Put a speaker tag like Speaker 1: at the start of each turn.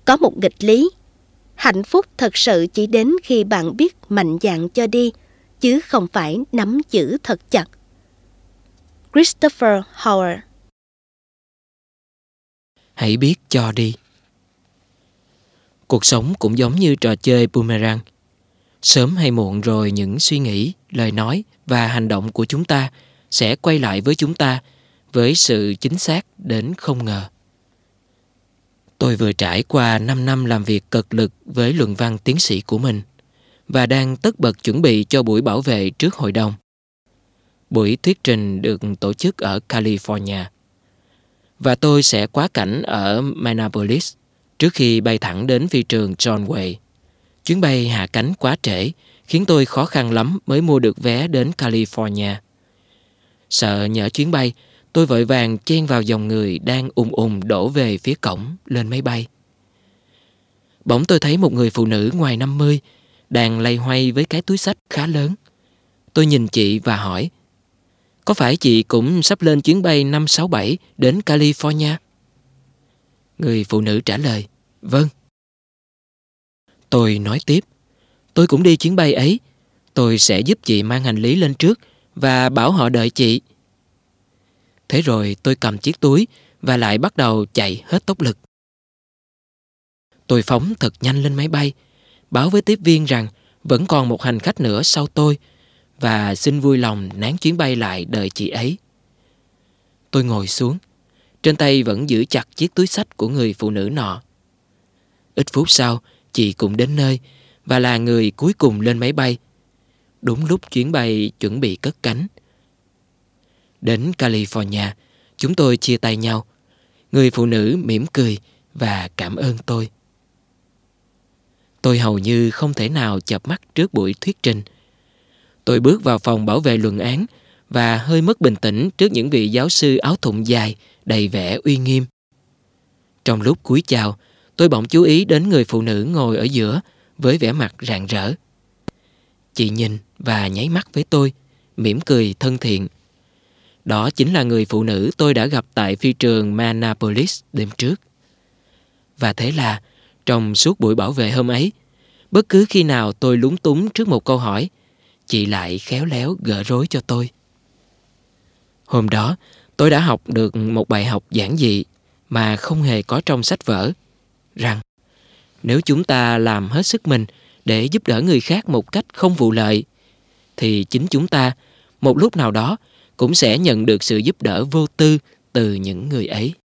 Speaker 1: Có một nghịch lý. Hạnh phúc thật sự chỉ đến khi bạn biết mạnh dạn cho đi, chứ không phải nắm giữ thật chặt. Christopher Howard.
Speaker 2: Hãy biết cho đi. Cuộc sống cũng giống như trò chơi boomerang. Sớm hay muộn rồi những suy nghĩ, lời nói và hành động của chúng ta sẽ quay lại với chúng ta với sự chính xác đến không ngờ. Tôi vừa trải qua 5 năm làm việc cực lực với luận văn tiến sĩ của mình và đang tất bật chuẩn bị cho buổi bảo vệ trước hội đồng. Buổi thuyết trình được tổ chức ở California và tôi sẽ quá cảnh ở Minneapolis trước khi bay thẳng đến phi trường John Way. Chuyến bay hạ cánh quá trễ khiến tôi khó khăn lắm mới mua được vé đến California. Sợ nhỡ chuyến bay, tôi vội vàng chen vào dòng người đang đổ về phía cổng lên máy bay. Bỗng tôi thấy một người phụ nữ ngoài 50 đang loay hoay với cái túi xách khá lớn. Tôi nhìn chị và hỏi: "Có phải chị cũng sắp lên chuyến bay 567 đến California?" Người phụ nữ trả lời: "Vâng." Tôi nói tiếp: "Tôi cũng đi chuyến bay ấy. Tôi sẽ giúp chị mang hành lý lên trước và bảo họ đợi chị." Thế rồi tôi cầm chiếc túi và lại bắt đầu chạy hết tốc lực. Tôi phóng thật nhanh lên máy bay, báo với tiếp viên rằng vẫn còn một hành khách nữa sau tôi và xin vui lòng nán chuyến bay lại đợi chị ấy. Tôi ngồi xuống, trên tay vẫn giữ chặt chiếc túi xách của người phụ nữ nọ. Ít phút sau, chị cũng đến nơi và là người cuối cùng lên máy bay, đúng lúc chuyến bay chuẩn bị cất cánh. Đến California, chúng tôi chia tay nhau. Người phụ nữ mỉm cười và cảm ơn tôi. Tôi hầu như không thể nào chợp mắt trước buổi thuyết trình. Tôi bước vào phòng bảo vệ luận án và hơi mất bình tĩnh trước những vị giáo sư áo thụng dài, đầy vẻ uy nghiêm. Trong lúc cúi chào, tôi bỗng chú ý đến người phụ nữ ngồi ở giữa với vẻ mặt rạng rỡ. Chị nhìn và nháy mắt với tôi, mỉm cười thân thiện. Đó chính là người phụ nữ tôi đã gặp tại phi trường Minneapolis đêm trước. Và thế là, trong suốt buổi bảo vệ hôm ấy, bất cứ khi nào tôi lúng túng trước một câu hỏi, chị lại khéo léo gỡ rối cho tôi. Hôm đó, tôi đã học được một bài học giản dị mà không hề có trong sách vở, rằng nếu chúng ta làm hết sức mình để giúp đỡ người khác một cách không vụ lợi, thì chính chúng ta, một lúc nào đó, cũng sẽ nhận được sự giúp đỡ vô tư từ những người ấy.